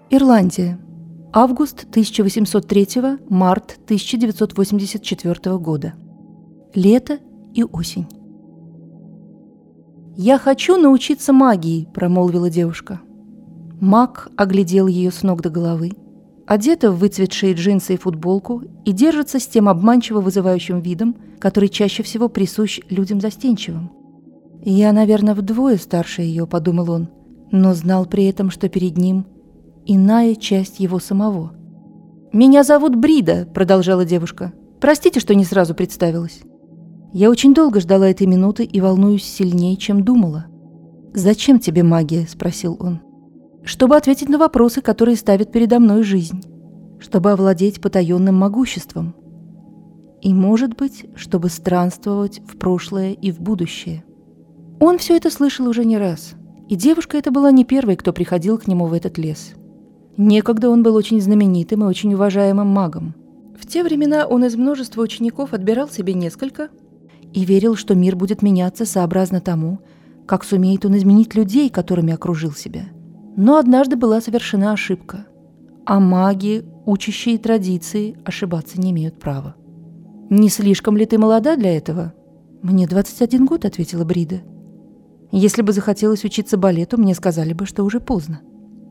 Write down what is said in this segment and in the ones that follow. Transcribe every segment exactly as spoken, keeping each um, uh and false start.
Ирландия. Август тысяча восемьсот третьего, март тысяча девятьсот восемьдесят четвёртого года. Лето и осень. «Я хочу научиться магии», – промолвила девушка. Маг оглядел ее с ног до головы, одета в выцветшие джинсы и футболку и держится с тем обманчиво вызывающим видом, который чаще всего присущ людям застенчивым. «Я, наверное, вдвое старше ее», – подумал он, но знал при этом, что перед ним иная часть его самого. «Меня зовут Брида», – продолжала девушка. «Простите, что не сразу представилась. Я очень долго ждала этой минуты и волнуюсь сильнее, чем думала». «Зачем тебе магия?» – спросил он. «Чтобы ответить на вопросы, которые ставит передо мной жизнь. Чтобы овладеть потаенным могуществом. И, может быть, чтобы странствовать в прошлое и в будущее». Он все это слышал уже не раз, и девушка эта была не первой, кто приходил к нему в этот лес. Некогда он был очень знаменитым и очень уважаемым магом. В те времена он из множества учеников отбирал себе несколько и верил, что мир будет меняться сообразно тому, как сумеет он изменить людей, которыми окружил себя. Но однажды была совершена ошибка, а маги, учащие традиции, ошибаться не имеют права. «Не слишком ли ты молода для этого?» «Мне двадцать один год», — ответила Брида. «Если бы захотелось учиться балету, мне сказали бы, что уже поздно».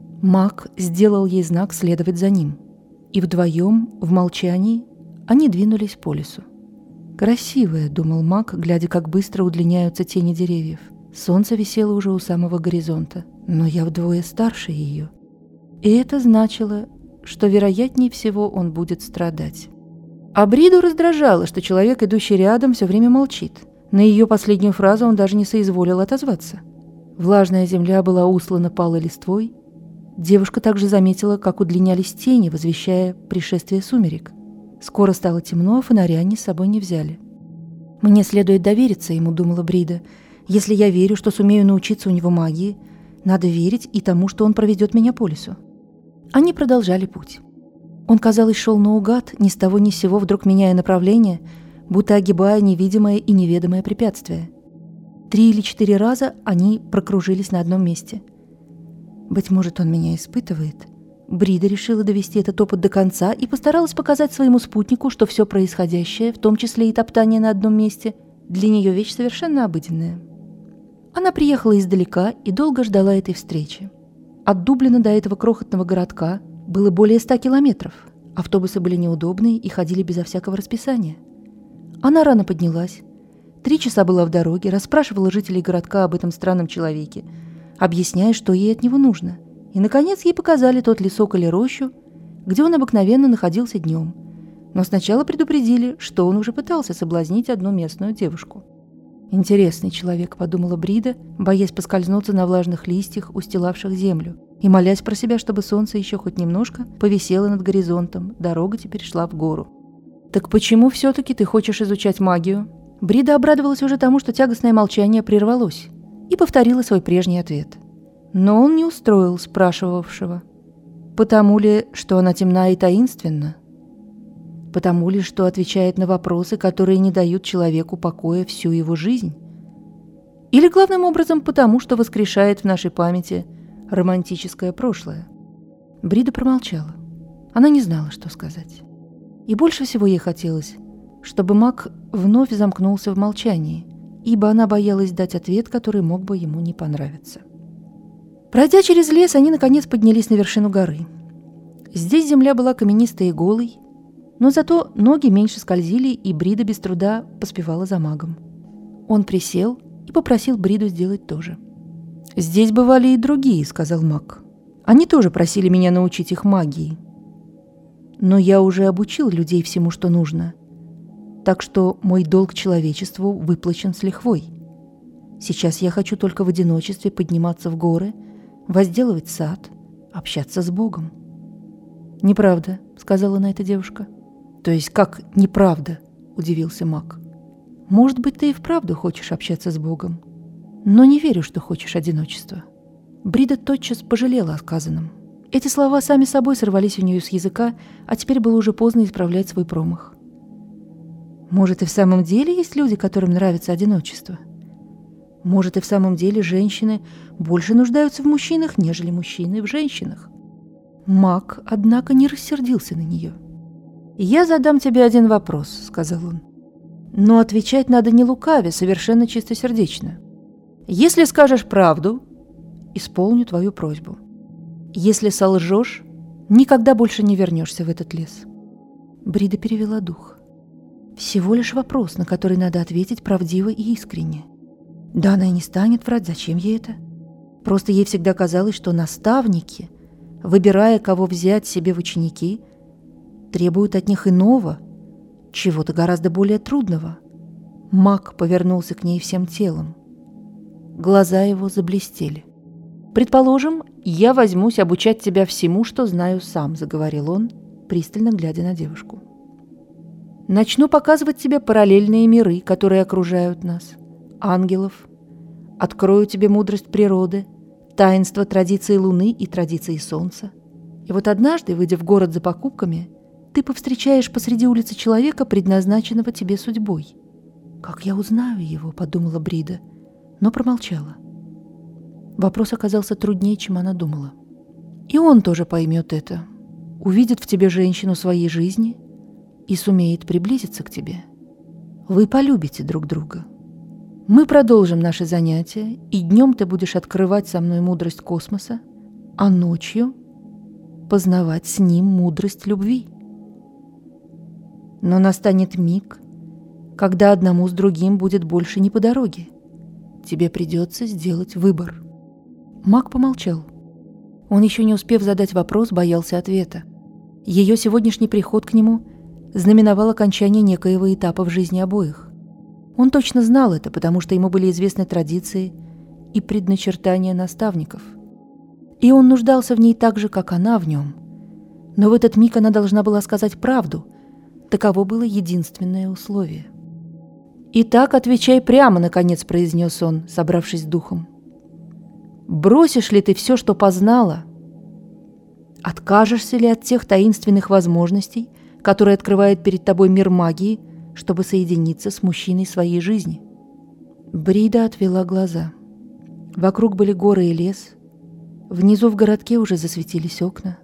Маг сделал ей знак следовать за ним, и вдвоем, в молчании, они двинулись по лесу. «Красивая», — думал маг, глядя, как быстро удлиняются тени деревьев. Солнце висело уже у самого горизонта, но я вдвое старше ее. И это значило, что, вероятнее всего, он будет страдать. А Бриду раздражало, что человек, идущий рядом, все время молчит. На ее последнюю фразу он даже не соизволил отозваться. Влажная земля была услана палой листвой. Девушка также заметила, как удлинялись тени, возвещая пришествие сумерек. Скоро стало темно, а фонаря они с собой не взяли. «Мне следует довериться ему», — думала Брида. «Если я верю, что сумею научиться у него магии, надо верить и тому, что он проведет меня по лесу». Они продолжали путь. Он, казалось, шел наугад, ни с того ни с сего вдруг меняя направление, будто огибая невидимое и неведомое препятствие. Три или четыре раза они прокружились на одном месте. «Быть может, он меня испытывает?» Брида решила довести этот опыт до конца и постаралась показать своему спутнику, что все происходящее, в том числе и топтание на одном месте, для нее вещь совершенно обыденная. Она приехала издалека и долго ждала этой встречи. От Дублина до этого крохотного городка было более ста километров. Автобусы были неудобные и ходили безо всякого расписания. Она рано поднялась. Три часа была в дороге, расспрашивала жителей городка об этом странном человеке, объясняя, что ей от него нужно. И, наконец, ей показали тот лесок или рощу, где он обыкновенно находился днем. Но сначала предупредили, что он уже пытался соблазнить одну местную девушку. «Интересный человек», — подумала Брида, боясь поскользнуться на влажных листьях, устилавших землю, и молясь про себя, чтобы солнце еще хоть немножко повисело над горизонтом. Дорога теперь шла в гору. «Так почему все-таки ты хочешь изучать магию?» Брида обрадовалась уже тому, что тягостное молчание прервалось, и повторила свой прежний ответ. Но он не устроил спрашивавшего. Потому ли, что она темна и таинственна? Потому ли, что отвечает на вопросы, которые не дают человеку покоя всю его жизнь? Или, главным образом, потому, что воскрешает в нашей памяти романтическое прошлое? Брида промолчала. Она не знала, что сказать. И больше всего ей хотелось, чтобы маг вновь замкнулся в молчании, ибо она боялась дать ответ, который мог бы ему не понравиться. Пройдя через лес, они, наконец, поднялись на вершину горы. Здесь земля была каменистой и голой, но зато ноги меньше скользили, и Брида без труда поспевала за магом. Он присел и попросил Бриду сделать то же. «Здесь бывали и другие», — сказал маг. «Они тоже просили меня научить их магии. Но я уже обучил людей всему, что нужно, так что мой долг человечеству выплачен с лихвой. Сейчас я хочу только в одиночестве подниматься в горы, возделывать сад, общаться с Богом». «Неправда», — сказала на это девушка. «То есть как неправда?» — удивился маг. «Может быть, ты и вправду хочешь общаться с Богом, но не верю, что хочешь одиночества». Брида тотчас пожалела о сказанном. Эти слова сами собой сорвались у нее с языка, а теперь было уже поздно исправлять свой промах. Может, и в самом деле есть люди, которым нравится одиночество? Может, и в самом деле женщины больше нуждаются в мужчинах, нежели мужчины в женщинах? Маг, однако, не рассердился на нее. «Я задам тебе один вопрос», — сказал он. «Но отвечать надо не лукавя, совершенно чистосердечно. Если скажешь правду, исполню твою просьбу. Если солжешь, никогда больше не вернешься в этот лес». Брида перевела дух. Всего лишь вопрос, на который надо ответить правдиво и искренне. Да она и не станет врать, зачем ей это? Просто ей всегда казалось, что наставники, выбирая, кого взять себе в ученики, требуют от них иного, чего-то гораздо более трудного. Маг повернулся к ней всем телом. Глаза его заблестели. «Предположим, я возьмусь обучать тебя всему, что знаю сам», — заговорил он, пристально глядя на девушку. «Начну показывать тебе параллельные миры, которые окружают нас, ангелов. Открою тебе мудрость природы, таинство традиции Луны и традиции Солнца. И вот однажды, выйдя в город за покупками, ты повстречаешь посреди улицы человека, предназначенного тебе судьбой». «Как я узнаю его?» — подумала Брида, но промолчала. Вопрос оказался труднее, чем она думала. И он тоже поймет это, увидит в тебе женщину своей жизни и сумеет приблизиться к тебе. Вы полюбите друг друга. Мы продолжим наши занятия, и днем ты будешь открывать со мной мудрость космоса, а ночью познавать с ним мудрость любви. Но настанет миг, когда одному с другим будет больше не по дороге. Тебе придется сделать выбор». Маг помолчал. Он, еще не успев задать вопрос, боялся ответа. Ее сегодняшний приход к нему знаменовал окончание некоего этапа в жизни обоих. Он точно знал это, потому что ему были известны традиции и предначертания наставников. И он нуждался в ней так же, как она в нем. Но в этот миг она должна была сказать правду. Таково было единственное условие. «Итак, отвечай прямо», — наконец произнес он, собравшись с духом. «Бросишь ли ты все, что познала? Откажешься ли от тех таинственных возможностей, которые открывает перед тобой мир магии, чтобы соединиться с мужчиной своей жизни?» Брида отвела глаза. Вокруг были горы и лес. Внизу в городке уже засветились окна.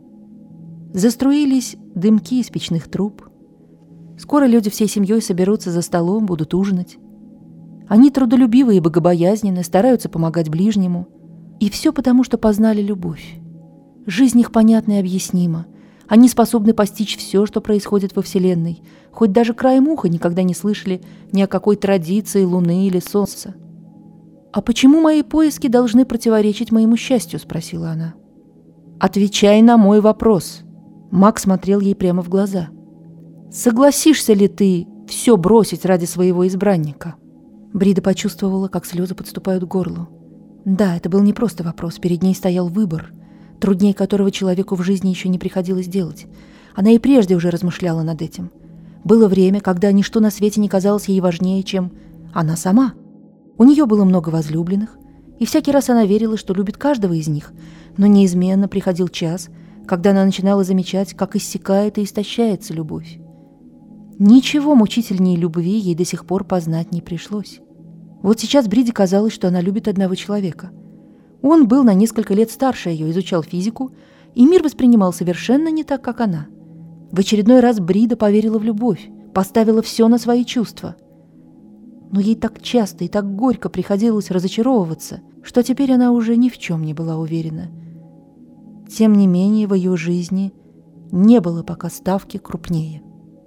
Заструились дымки из печных труб. Скоро люди всей семьей соберутся за столом, будут ужинать. Они трудолюбивы и богобоязненны, стараются помогать ближнему. И все потому, что познали любовь. Жизнь их понятна и объяснима. Они способны постичь все, что происходит во Вселенной, хоть даже краем уха никогда не слышали ни о какой традиции Луны или Солнца. «А почему мои поиски должны противоречить моему счастью?» — спросила она. «Отвечай на мой вопрос». Маг смотрел ей прямо в глаза. «Согласишься ли ты все бросить ради своего избранника?» Брида почувствовала, как слезы подступают к горлу. Да, это был не просто вопрос, перед ней стоял выбор, труднее которого человеку в жизни еще не приходилось делать. Она и прежде уже размышляла над этим. Было время, когда ничто на свете не казалось ей важнее, чем она сама. У нее было много возлюбленных, и всякий раз она верила, что любит каждого из них, но неизменно приходил час, когда она начинала замечать, как иссякает и истощается любовь. Ничего мучительнее любви ей до сих пор познать не пришлось. Вот сейчас Бриде казалось, что она любит одного человека. Он был на несколько лет старше ее, изучал физику, и мир воспринимал совершенно не так, как она. В очередной раз Брида поверила в любовь, поставила все на свои чувства. Но ей так часто и так горько приходилось разочаровываться, что теперь она уже ни в чем не была уверена. Тем не менее, в ее жизни не было пока ставки крупнее.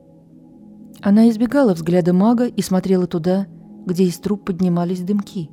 Она избегала взгляда мага и смотрела туда, где из труб поднимались дымки.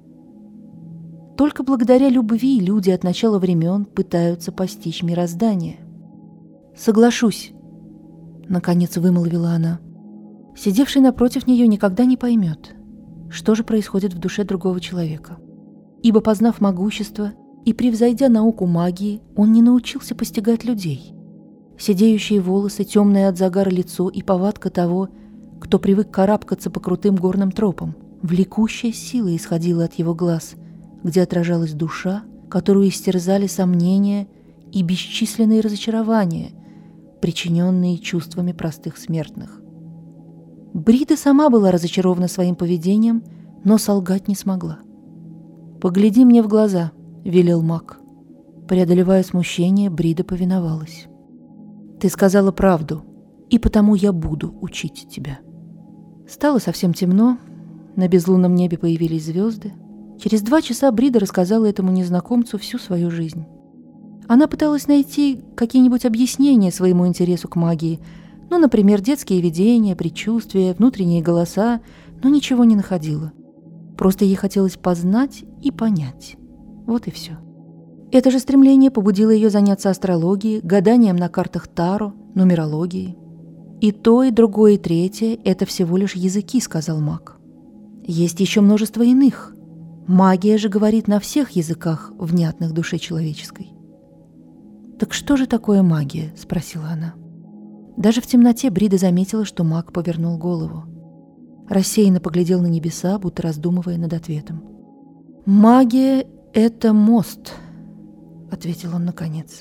Только благодаря любви люди от начала времен пытаются постичь мироздание. «Соглашусь», — наконец вымолвила она. Сидевший напротив нее никогда не поймет, что же происходит в душе другого человека. Ибо, познав могущество и превзойдя науку магии, он не научился постигать людей. Сидеющие волосы, темное от загара лицо и повадка того, кто привык карабкаться по крутым горным тропам. Влекущая сила исходила от его глаз, где отражалась душа, которую истерзали сомнения и бесчисленные разочарования, причиненные чувствами простых смертных. Брида сама была разочарована своим поведением, но солгать не смогла. «Погляди мне в глаза», — велел маг. Преодолевая смущение, Брида повиновалась. «Ты сказала правду, и потому я буду учить тебя». Стало совсем темно, на безлунном небе появились звезды. Через два часа Брида рассказала этому незнакомцу всю свою жизнь. Она пыталась найти какие-нибудь объяснения своему интересу к магии, ну, например, детские видения, предчувствия, внутренние голоса, но ничего не находила. Просто ей хотелось познать и понять. Вот и все. Это же стремление побудило ее заняться астрологией, гаданием на картах Таро, нумерологией. «И то, и другое, и третье – это всего лишь языки», – сказал маг. «Есть еще множество иных. Магия же говорит на всех языках, внятных душе человеческой». «Так что же такое магия?» – спросила она. Даже в темноте Брида заметила, что маг повернул голову. Рассеянно поглядел на небеса, будто раздумывая над ответом. «Магия – это мост», – ответил он наконец.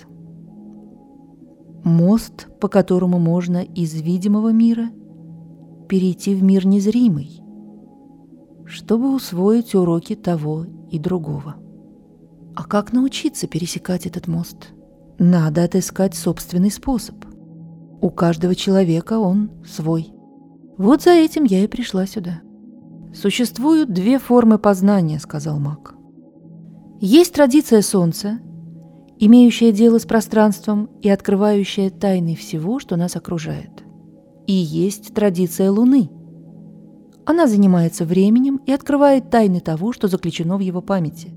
«Мост, по которому можно из видимого мира перейти в мир незримый, чтобы усвоить уроки того и другого. А как научиться пересекать этот мост? Надо отыскать собственный способ. У каждого человека он свой. Вот за этим я и пришла сюда». «Существуют две формы познания», — сказал маг. «Есть традиция Солнца, имеющая дело с пространством и открывающая тайны всего, что нас окружает. И есть традиция Луны. Она занимается временем и открывает тайны того, что заключено в его памяти.